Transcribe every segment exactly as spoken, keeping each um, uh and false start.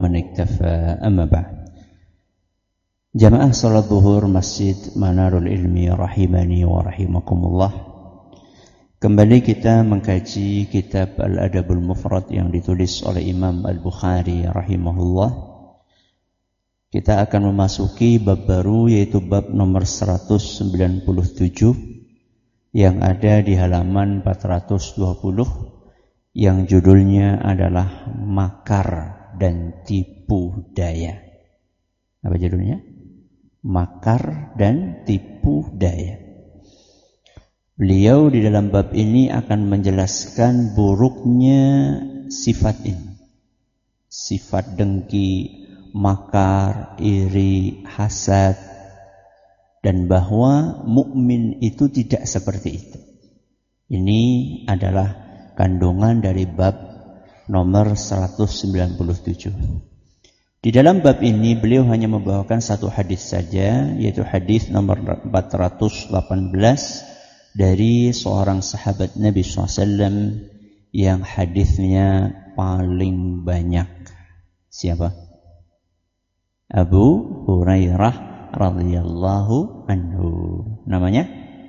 ومن اكتفى أما بعد. Jamaah salat zuhur Masjid Manarul Ilmi rahimani wa rahimakumullah. Kembali kita mengkaji kitab Al-Adabul Mufrad yang ditulis oleh Imam Al-Bukhari rahimahullah. Kita akan memasuki bab baru, yaitu bab nomor seratus sembilan puluh tujuh yang ada di halaman empat ratus dua puluh, yang judulnya adalah makar dan tipu daya. Apa judulnya? Makar dan tipu daya. Beliau di dalam bab ini akan menjelaskan buruknya sifat ini. Sifat dengki, makar, iri, hasad, dan bahwa mukmin itu tidak seperti itu. Ini adalah kandungan dari bab nomor seratus sembilan puluh tujuh. Di dalam bab ini beliau hanya membawakan satu hadis saja, yaitu hadis nomor empat ratus delapan belas dari seorang sahabat Nabi shallallahu alaihi wasallam yang hadisnya paling banyak. Siapa? Abu Hurairah radhiyallahu anhu. Namanya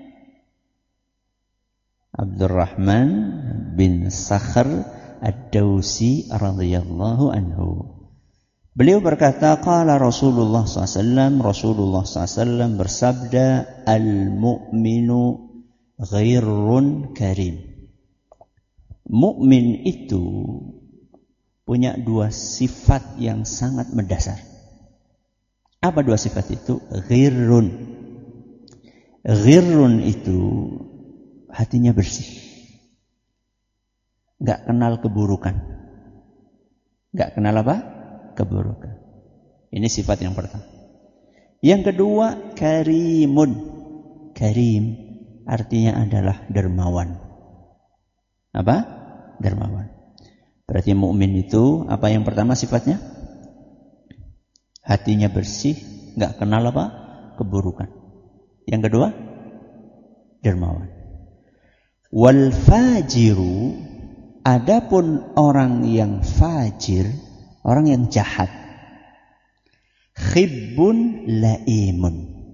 Abdurrahman bin Sakhr Ad-Dawsi radhiyallahu anhu. Beliau berkata, qala Rasulullah sallallahu alaihi wasallam, Rasulullah sallallahu alaihi wasallam bersabda, al-mu'minu ghairun karim. Mukmin itu punya dua sifat yang sangat mendasar. Apa dua sifat itu? Ghairun. Ghairun itu hatinya bersih. Enggak kenal keburukan. Enggak kenal apa? Keburukan. Ini sifat yang pertama. Yang kedua, karimun. Karim artinya adalah dermawan. Apa? Dermawan. Berarti mukmin itu apa yang pertama sifatnya? Hatinya bersih, enggak kenal apa? Keburukan. Yang kedua, dermawan. Wal fajiru, adapun orang yang fajir, orang yang jahat, khibbun laimun,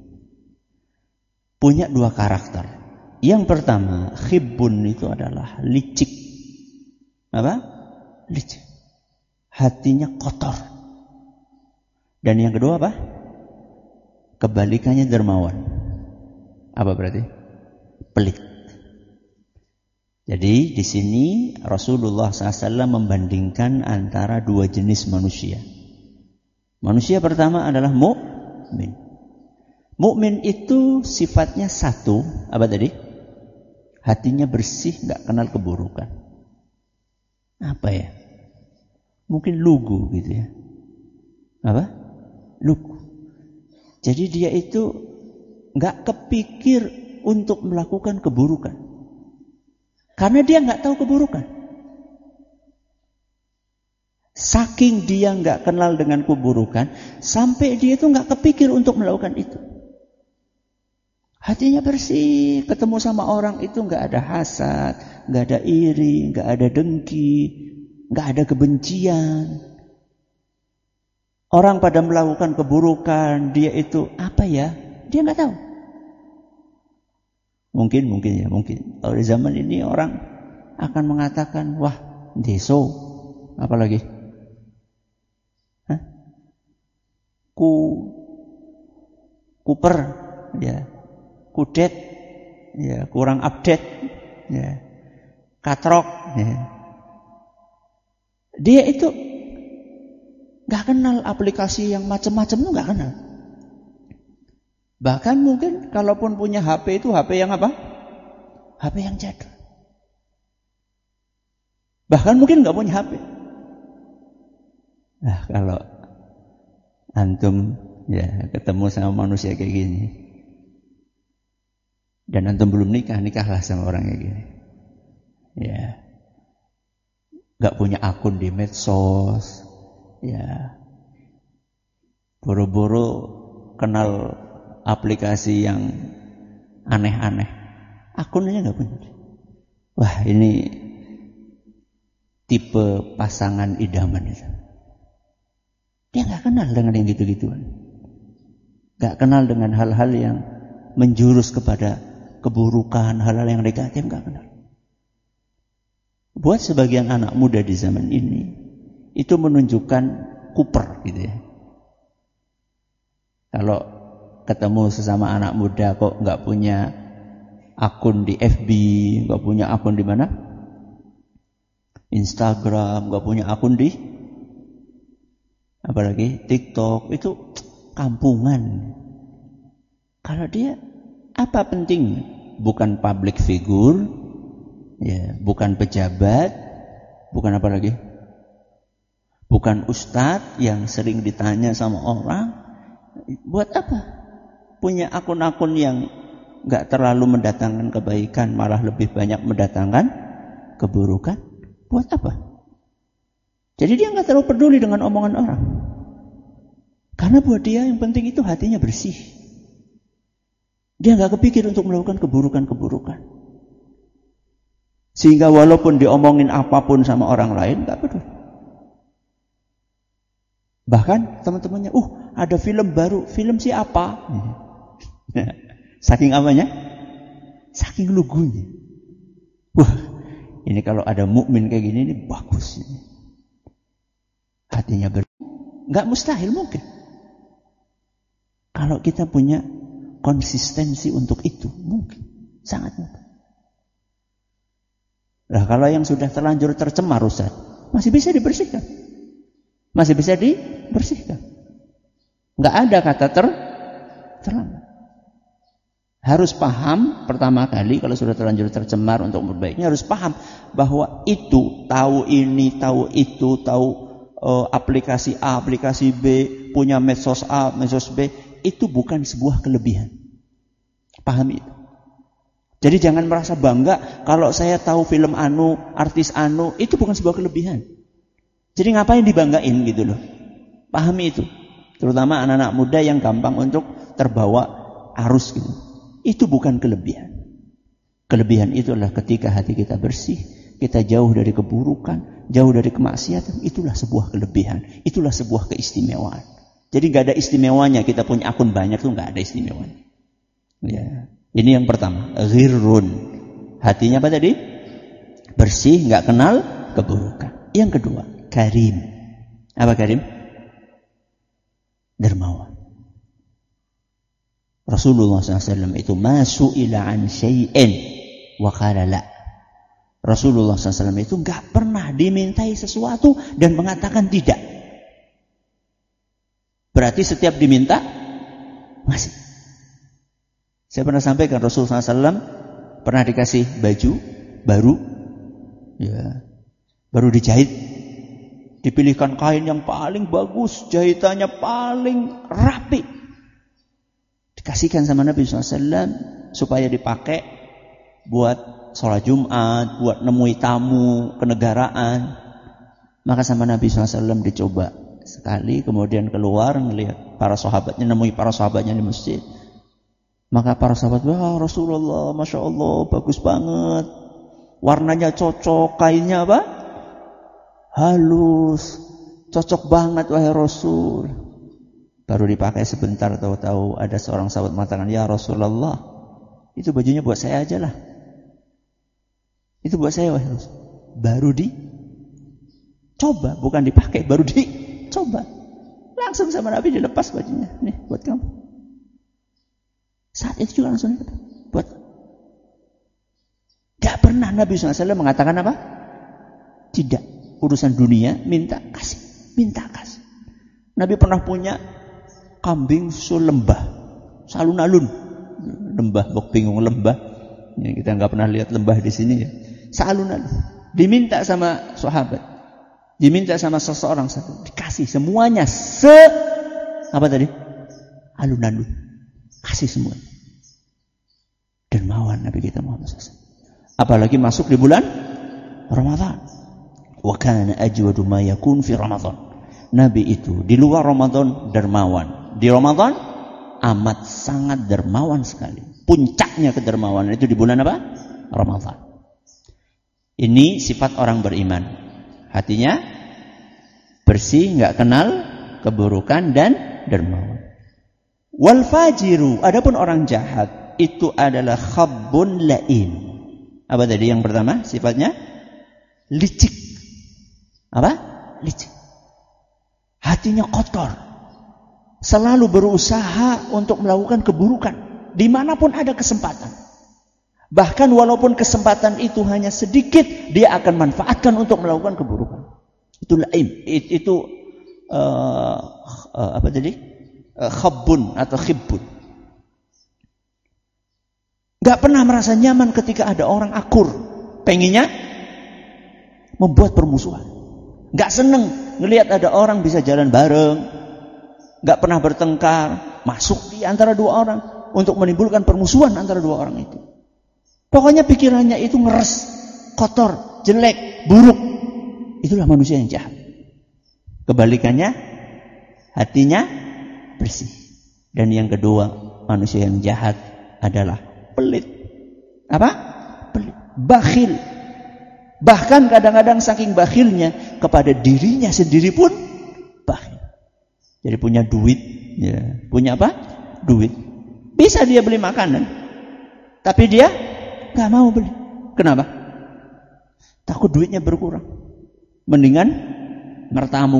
punya dua karakter. Yang pertama, khibbun itu adalah licik. Apa? Licik. Hatinya kotor. Dan yang kedua apa? Kebalikannya dermawan. Apa berarti? Pelit. Jadi di sini Rasulullah shallallahu alaihi wasallam membandingkan antara dua jenis manusia. Manusia pertama adalah mukmin. Mukmin itu sifatnya satu, apa tadi? Hatinya bersih, nggak kenal keburukan. Apa ya? Mungkin lugu gitu ya. Apa? Lugu. Jadi dia itu nggak kepikir untuk melakukan keburukan. Karena dia nggak tahu keburukan. Saking dia nggak kenal dengan keburukan, sampai dia itu nggak kepikir untuk melakukan itu. Hatinya bersih, ketemu sama orang itu nggak ada hasad, nggak ada iri, nggak ada dengki, nggak ada kebencian. Orang pada melakukan keburukan, dia itu apa ya? Dia nggak tahu. Mungkin, mungkin ya, mungkin. Kalau di zaman ini orang akan mengatakan, wah, deso, apalagi, Hah? ku, kuper, ya, kudet, ya, kurang update, ya, katrok, ya. Dia itu nggak kenal aplikasi yang macam-macam itu nggak kenal. Bahkan mungkin kalaupun punya H P itu H P yang apa? H P yang jadul. Bahkan mungkin nggak punya H P. Nah, kalau antum ya ketemu sama manusia kayak gini, dan antum belum nikah, nikahlah sama orang kayak gini. Ya, nggak punya akun di medsos, ya, boro-boro kenal aplikasi yang aneh-aneh, akunnya nggak punya. Wah, ini tipe pasangan idaman itu. Dia nggak kenal dengan yang gitu-gituan. Nggak kenal dengan hal-hal yang menjurus kepada keburukan, hal-hal yang negatif, nggak kenal. Buat sebagian anak muda di zaman ini, itu menunjukkan kuper gitu ya. Kalau ketemu sesama anak muda kok nggak punya akun di F B, nggak punya akun di mana? Instagram, nggak punya akun di apalagi TikTok, itu kampungan. Kalau dia apa penting? Bukan public figure, ya, bukan pejabat, bukan apa lagi? Bukan ustadz yang sering ditanya sama orang. Buat apa? Punya akun-akun yang nggak terlalu mendatangkan kebaikan, malah lebih banyak mendatangkan keburukan. Buat apa? Jadi dia nggak terlalu peduli dengan omongan orang. Karena buat dia yang penting itu hatinya bersih. Dia nggak kepikir untuk melakukan keburukan-keburukan. Sehingga walaupun diomongin apapun sama orang lain, nggak peduli. Bahkan teman-temannya, uh ada film baru, film siapa? Saking apanya? Saking lugunya. Wah, ini kalau ada mukmin kayak gini, ini bagus. Hatinya ber, nggak mustahil mungkin. Kalau kita punya konsistensi untuk itu, mungkin, sangat mungkin. Nah, kalau yang sudah terlanjur tercemar, Ustaz, masih bisa dibersihkan. Masih bisa dibersihkan. Nggak ada kata ter terlambat. Harus paham pertama kali kalau sudah terlanjur tercemar untuk memperbaikinya, harus paham bahwa itu, tahu ini, tahu itu, tahu uh, aplikasi A, aplikasi B, punya medsos A, medsos B, itu bukan sebuah kelebihan. Pahami itu. Jadi jangan merasa bangga kalau saya tahu film anu, artis anu, itu bukan sebuah kelebihan. Jadi ngapain dibanggain gitu loh. Pahami itu. Terutama anak-anak muda yang gampang untuk terbawa arus gitu. Itu bukan kelebihan. Kelebihan itu adalah ketika hati kita bersih, kita jauh dari keburukan, jauh dari kemaksiatan, itulah sebuah kelebihan. Itulah sebuah keistimewaan. Jadi gak ada istimewanya kita punya akun banyak, itu gak ada istimewanya. Ya. Ini yang pertama, ghirrun. Hatinya apa tadi? Bersih, gak kenal keburukan. Yang kedua, karim. Apa karim? Dermawan. Rasulullah shallallahu alaihi wasallam itu masuk ila an syai'in wa qala la. Rasulullah shallallahu alaihi wasallam itu enggak pernah dimintai sesuatu dan mengatakan tidak. Berarti setiap diminta masih. Saya pernah sampaikan Rasulullah shallallahu alaihi wasallam pernah dikasih baju baru, ya, baru dijahit, dipilihkan kain yang paling bagus, jahitannya paling rapi. Dikasihkan sama Nabi shallallahu alaihi wasallam supaya dipakai buat sholat Jumat, buat nemui tamu, kenegaraan. Maka sama Nabi shallallahu alaihi wasallam dicoba sekali, kemudian keluar ngelihat para sahabatnya, nemui para sahabatnya di masjid. Maka para sahabat, wah Rasulullah, Masya Allah, bagus banget. Warnanya cocok, kainnya apa? Halus, cocok banget wahai Rasul. Baru dipakai sebentar, tahu-tahu ada seorang sahabat mengatakan, ya Rasulullah, itu bajunya buat saya aja lah. Itu buat saya wahai Rasul. Baru dicoba, bukan dipakai, baru dicoba. Langsung sama Nabi dilepas bajunya. Nih buat kamu. Saat itu juga langsung buat. Gak pernah Nabi shallallahu alaihi wasallam mengatakan apa? Tidak. Urusan dunia, minta kasih. Minta kasih. Nabi pernah punya kambing selembah, salun-alun, lembah, bok bingung lembah. Ya, kita nggak pernah lihat lembah di sini ya. Salun-alun. Diminta sama sahabat, diminta sama seseorang satu, dikasih semuanya se apa tadi? Alun-alun, kasih semua. Dermawan Nabi kita Muhammad shallallahu alaihi wasallam. Apalagi masuk di bulan Ramadan. Wa kana ajwadu ma yakun fi Ramadan. Nabi itu di luar Ramadan dermawan. Di Ramadan amat sangat dermawan sekali. Puncaknya kedermawanan itu di bulan apa? Ramadan. Ini sifat orang beriman. Hatinya bersih, nggak kenal keburukan dan dermawan. Wal fajiru, adapun orang jahat itu adalah khabbun la'im. Apa tadi yang pertama sifatnya? Licik. Apa? Licik. Hatinya kotor. Selalu berusaha untuk melakukan keburukan dimanapun ada kesempatan. Bahkan walaupun kesempatan itu hanya sedikit, dia akan manfaatkan untuk melakukan keburukan. Itu la'im. Itu uh, uh, apa tadi? Uh, khabbun atau khibbun. Gak pernah merasa nyaman ketika ada orang akur. Pengennya membuat permusuhan. Gak seneng ngelihat ada orang bisa jalan bareng. Gak pernah bertengkar. Masuk di antara dua orang untuk menimbulkan permusuhan antara dua orang itu. Pokoknya pikirannya itu ngeres, kotor, jelek, buruk. Itulah manusia yang jahat. Kebalikannya, hatinya bersih. Dan yang kedua, manusia yang jahat adalah pelit. Apa? Pelit. Bakhil. Bahkan kadang-kadang saking bakhilnya kepada dirinya sendiri pun bakhil. Jadi punya duit, ya. Punya apa? Duit. Bisa dia beli makanan. Tapi dia gak mau beli. Kenapa? Takut duitnya berkurang. Mendingan mertamu.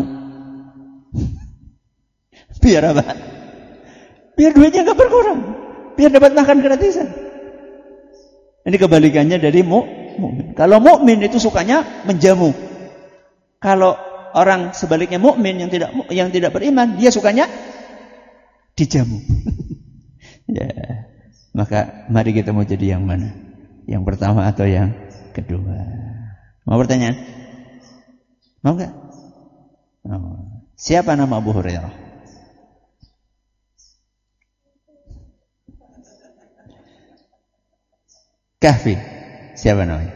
Biar apa? Biar duitnya gak berkurang. Biar dapat makan gratisan. Ini kebalikannya dari mukmin. Kalau mukmin itu sukanya menjamu. Kalau orang sebaliknya mukmin yang tidak yang tidak beriman, dia sukanya dijamu. Ya. Maka mari kita mau jadi yang mana? Yang pertama atau yang kedua? Mau pertanyaan? Mau enggak? Oh. Siapa nama Abu Hurairah? Kahfi. Siapa namanya?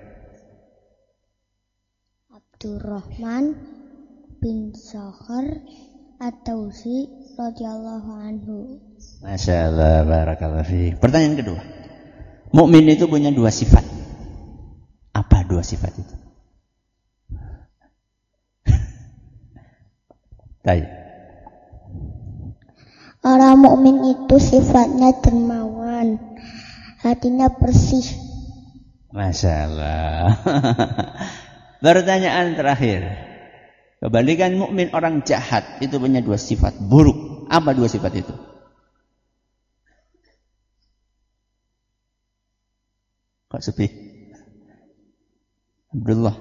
Abdurrahman bin Sakhar At-Tausi radhiyallahu anhu. Masya Allah, barakallahu fiik. Pertanyaan kedua. Mukmin itu punya dua sifat. Apa dua sifat itu? Baik. Orang mukmin itu sifatnya dermawan, hatinya bersih. Masya Allah. Pertanyaan terakhir. Kebalikan mukmin orang jahat itu punya dua sifat buruk. Apa dua sifat itu? Kok sepi? Abdullah.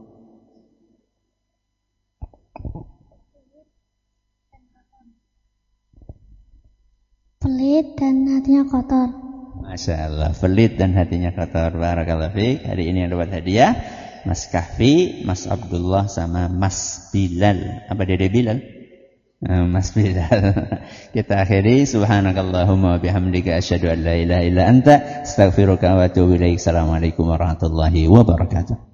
Pelit dan hatinya kotor. Masya Allah, pelit dan hatinya kotor. Barakallahu fiik. Hari ini yang dapat hadiah Mas Kahfi, Mas Abdullah sama Mas Bilal. Apa Dede Bilal? Mas Bilal. Kita akhiri. Subhanakallahumma wa bihamdika asyhadu an la ilaha illa anta astaghfiruka wa atubu ilaik. Assalamualaikum warahmatullahi wabarakatuh.